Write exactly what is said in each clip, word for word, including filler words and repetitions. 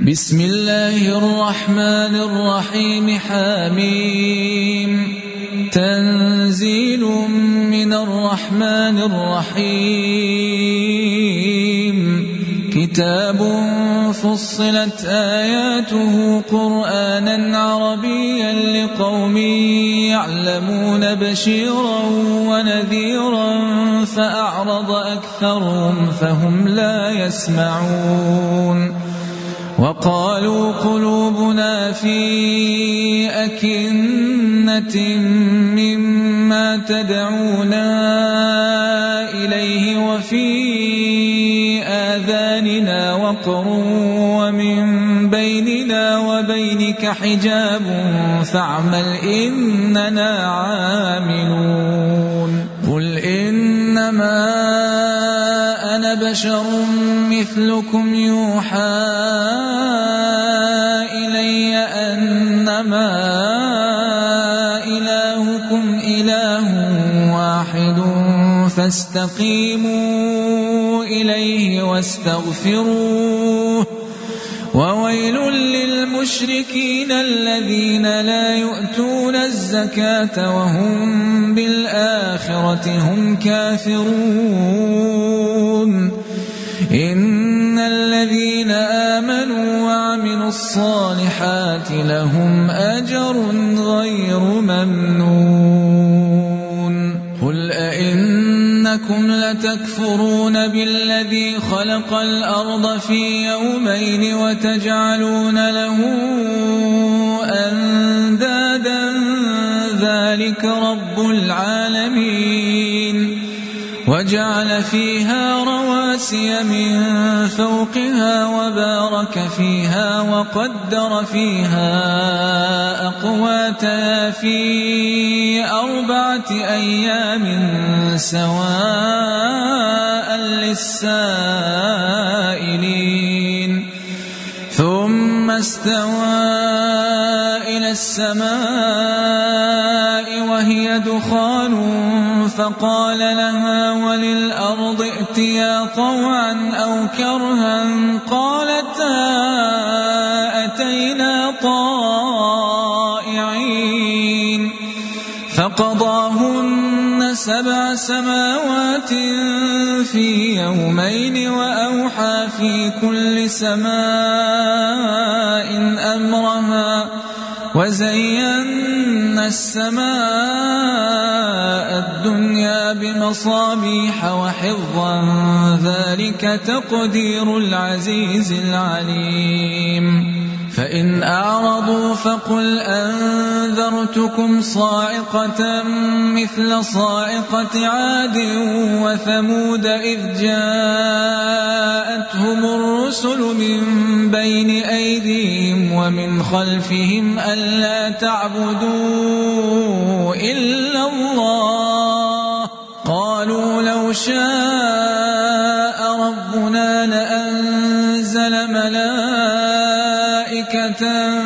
بسم الله الرحمن الرحيم. حميم. تنزيل من الرحمن الرحيم. كتاب فصلت آياته قرآنا عربيا لقوم يعلمون بشيرا ونذيرا فأعرض أكثرهم فهم لا يسمعون. وقالوا قلوبنا في أكنة مما تدعونا إليه وفي آذاننا وقر ومن بيننا وبينك حجاب فاعمل إننا عاملون. قل إنما أنا بشر مثلكم يوحى إلي أنما إلهكم إله واحد فاستقيموا إليه واستغفروه. وويل للمشركين الذين لا يؤتون الزكاة وهم بالآخرة هم كافرون. إن الذين آمنوا وعملوا الصالحات لهم أجر غير ممنون. قل أئنكم لتكفرون بالذي خلق الأرض في يومين وتجعلون له أندادا ذلك رب العالمين. وجعل فيها رواسي من فوقها وبارك فيها وقدر فيها أقواتها في أربعة أيام سواء للسائلين. ثم استوى إلى السماء وهي دخان فقال لها وللأرض ائتيا طوعا أو كرها قالتا أتينا طائعين. فقضاهن سبع سماوات في يومين وأوحى في كل سماء أمرها وزينا السماء الدنيا بمصابيح وحفظا ذلك تقدير العزيز العليم. فإن أعرضوا فقل أنذرتكم صاعقة مثل صاعقة عاد وثمود إذ جاءتهم الرسل من بين أيديهم ومن خلفهم ألا تعبدوا إلا الله قالوا لو شاء ربنا لأنزل ملائكة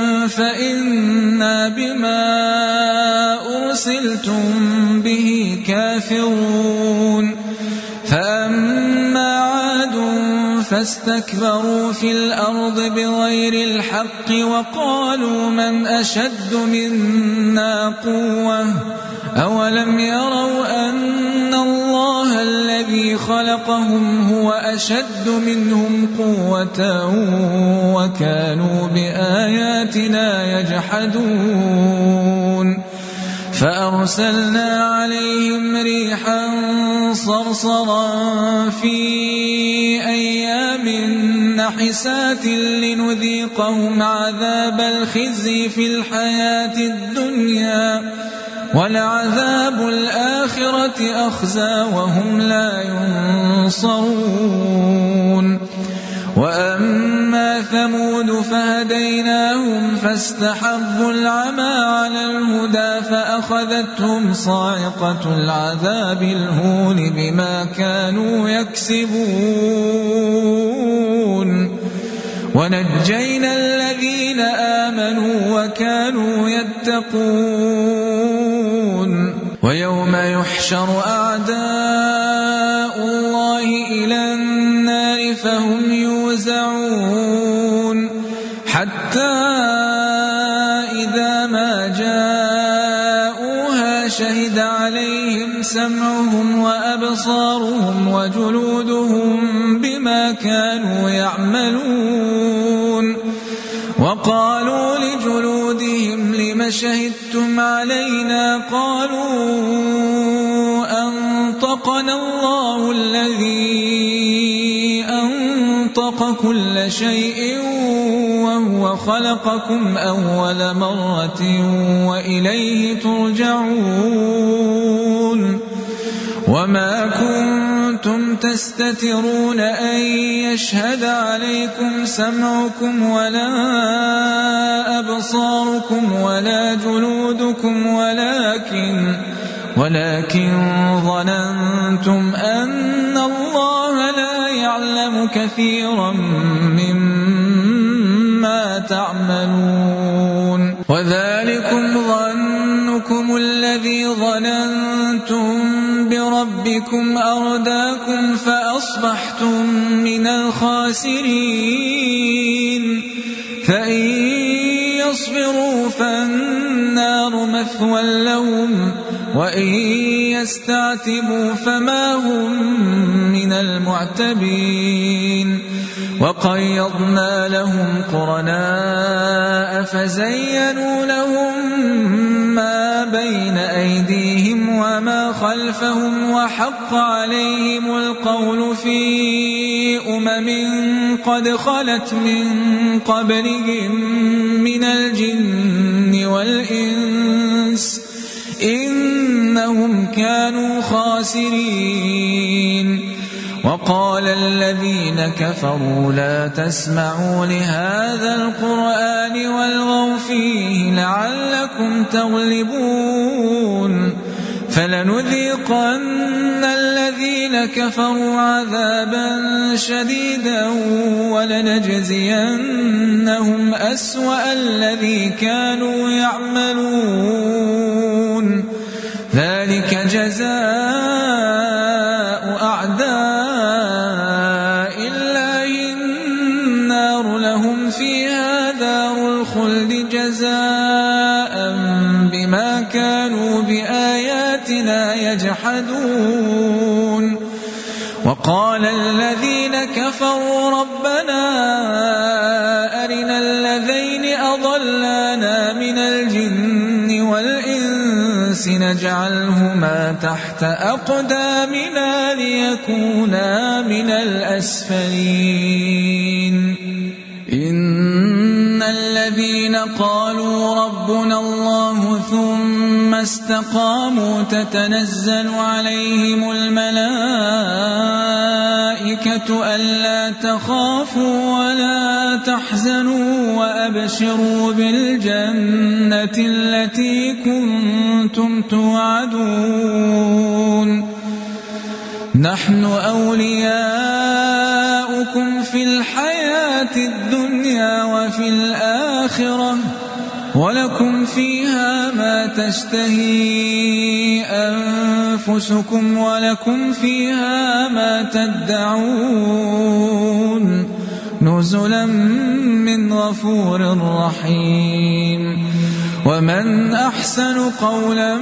فإنا بما أرسلتم به كافرون. فأما عاد فاستكبروا في الأرض بغير الحق وقالوا من أشد منا قوة أولم يروا أن الله الذي خلقهم هو أشد منهم قوة وكانوا بآياتنا يجحدون. فأرسلنا عليهم ريحا صرصرا في أيام نحسات لنذيقهم عذاب الخزي في الحياة الدنيا ولعذاب الآخرة أخزى وهم لا ينصرون. وأما ثمود فهديناهم فاستحبوا العمى على الهدى فأخذتهم صاعقة العذاب الهون بما كانوا يكسبون. ونجينا الذين آمنوا وكانوا يتقون. ويوم يحشر أعداء الله إلى النار فهم يوزعون حتى إذا ما جاءوها شهد عليهم سمعهم وأبصارهم وجلودهم بما كانوا يعملون وقالوا لجلودهم لم شهدتم علينا قالوا أنطقنا الله الذي أنطق كل شيء وهو خلقكم أول مرة وإليه ترجعون وما كنتم تستترون أن يشهد عليكم سمعكم ولا أبصاركم ولا جلودكم ولكن ولكن ظننتم أن الله لا يعلم كثيرا مما تعملون وذلكم ظنكم الذي ظننتم بربكم أرداكم فأصبحتم من الخاسرين فإن يصبروا فالنار مثوى لهم وإن يستعتبوا فما هم من المعتبين وقيضنا لهم قرناء فزينوا لهم ما بين أيديهم وما خلفهم وحق عليهم القول في أمم قد خلت من قبلهم من الجن والإنس إنهم كانوا خاسرين وقال الذين كفروا لا تسمعوا لهذا القرآن والغوا فيه لعلكم تغلبون فلنذيقن الذين كفروا عذابا شديدا ولنجزينهم أسوأ الذي كانوا يعملون ذلك جزاء أعداء الله النار لهم فيها دار الخلد جزاء بما كانوا بآياتنا يجحدون وقال الذين كفروا ربنا أرنا الذين أضلانا من الجن والإنس نجعلهما تحت أقدامنا ليكونا من الأسفلين إن الذين قالوا ربنا الله ثم استقاموا تتنزل عليهم الملائكة ألا تخافوا ولا تحزنوا وأبشروا بالجنة التي كنتم توعدون نحن أولياؤكم في الحياة الدنيا وفي الآخرة ولكم فيها ما تشتهي أنفسكم ولكم فيها ما تدعون نزلا من غفور رحيم ومن أحسن قولا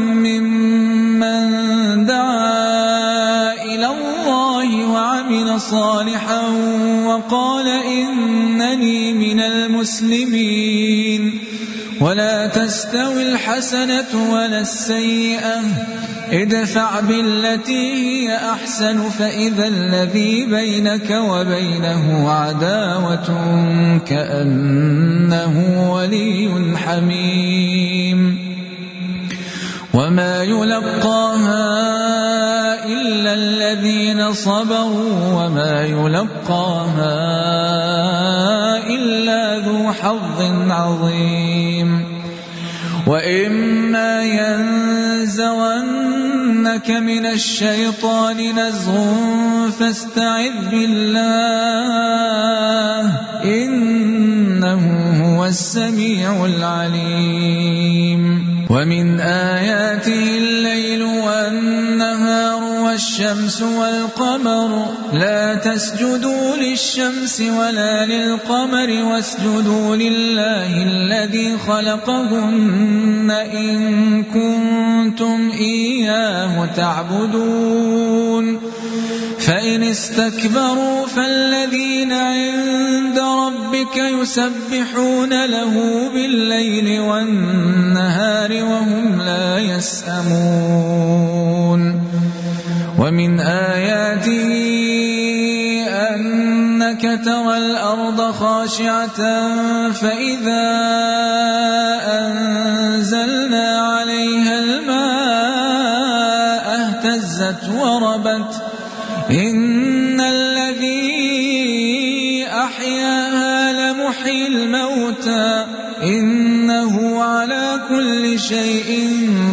ممن دعا إلى الله وعمل صالحا وقال إنني من المسلمين ولا تستوي الحسنة ولا السيئة ادفع بالتي هي أحسن فإذا الذي بينك وبينه عداوة كأنه ولي حميم وما يلقاها إلا الذين صبروا وما يلقاها إلا ذو حظ عظيم وإما ينزغنك من الشيطان نزغ فاستعذ بالله إنه هو السميع العليم ومن آياته الليل والنهار والشمس والقمر لا تسجدوا للشمس ولا للقمر واسجدوا لله الذي خلقهن إن كنتم إياه تعبدون فإن استكبروا فالذين عند ربك يسبحون له بالليل والنهار وهم لا يسأمون ومن آياته أنك ترى الأرض خاشعة فإذا أنزلنا عليها الماء اهتزت وربت إن الذي أحياها لمحيي الموتى إنه على كل شيء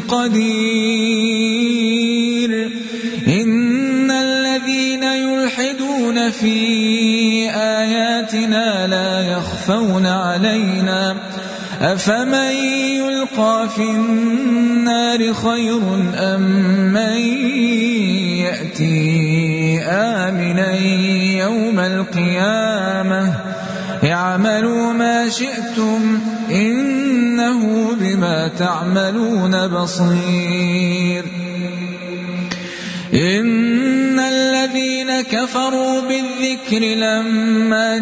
قدير إن الذين يلحدون في آياتنا لا يخفون علينا أفمن يلقى في النار خير أم من يأتي آمنا يوم القيامة اعملوا ما شئتم إنه بما تعملون بصير إن الذين كفروا بالذكر لما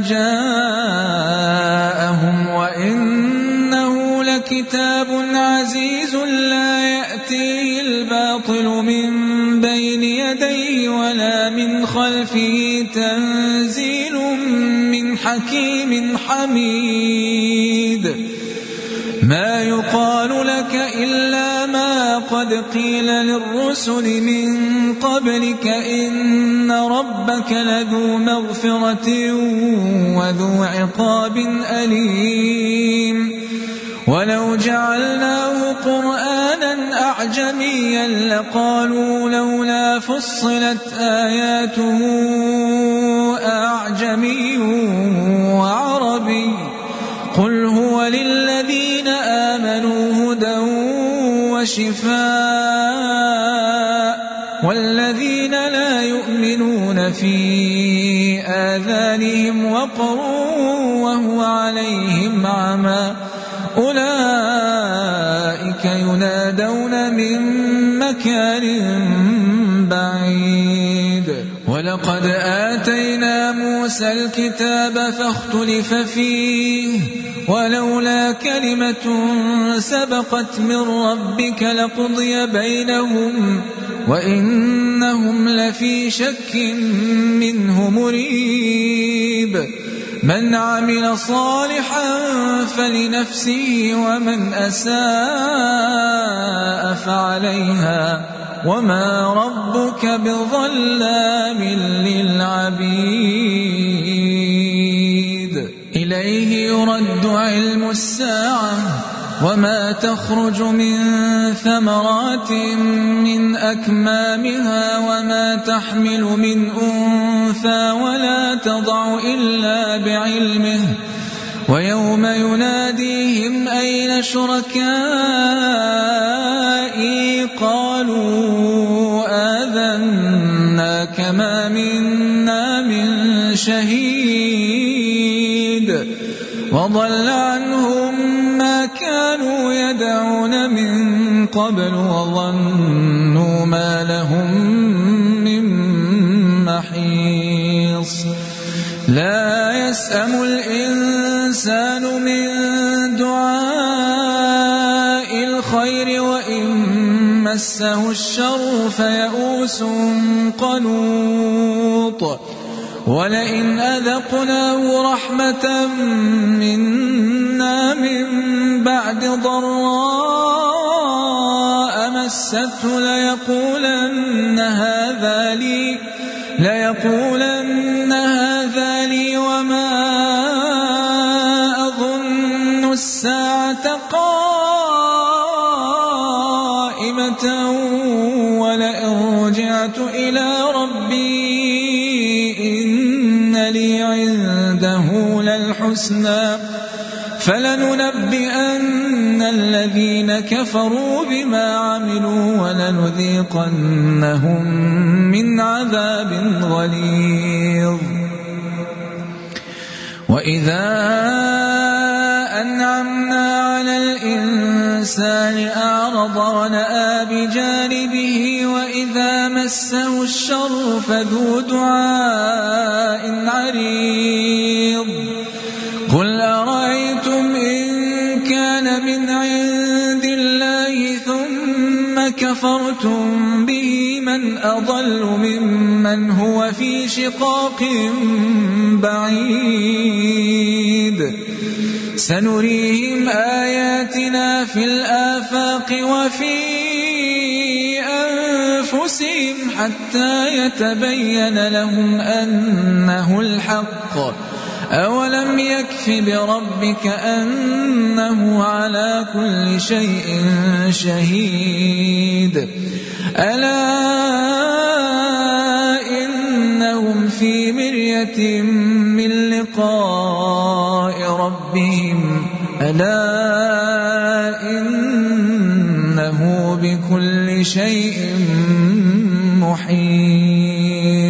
جاءهم وإنه لكتاب عزيز لا يأتيه الباطل من بين يديه ولا من خلفه تنزيل من حكيم حميد ما يقال لك إلا ما قد قيل للرسل من قبلك إن ربك لذو مغفرة وذو عقاب أليم ولو جعلناه قرآنا أعجميا لقالوا لولا فصلت آياته أعجمي وعربي قل هو للذين آمنوا هدى وشفاء والذين لا يؤمنون في آذانهم وقر وهو عليهم عمى أولئك ينادون من مكان بعيد ولقد آتينا موسى الكتاب فاختلف فيه ولولا كلمة سبقت من ربك لقضي بينهم وإنهم لفي شك منه مريب من عمل صالحا فلنفسه ومن أساء فعليها وما ربك بظلام للعبيد إليه يرد علم الساعة وما تخرج من ثمرات من أكمامها وما تحمل من أنثى ولا تضع إلا بعلمه ويوم يناديهم أين شركائي قالوا آذناك ما منا من شهيد وضل عنهم ما كانوا يدعون من قبل وظنوا ما لهم من محيص لا يسأم الإنسان من دعاء الخير وإن مسه الشر فيئوس قنوط ولئن أذقناه رحمة منا من بعد ضراء مسته ليقولن هذا لي ليقولن هذا لي وما أظن الساعة قائمة ولئن رجعت إلى ربي إن لي عنده للحسنى فلننبئن الذين كفروا بما عملوا ولنذيقنهم من عذاب غليظ. وإذا أنعمنا على الإنسان أعرض ونأى بجانبه وإذا مسه الشر فذو دعاء عريض. قل أرأيتم إن كان من عند الله ثم كفرتم به من أضل ممن هو في شقاق بعيد. سنريهم آياتنا في الآفاق وفي أنفسهم حتى يتبين لهم أنه الحق. أولم يكف بربك أنه على كل شيء شهيد. ألا إنهم في مرية من لقاء ربهم ألا إنه بكل شيء محيط.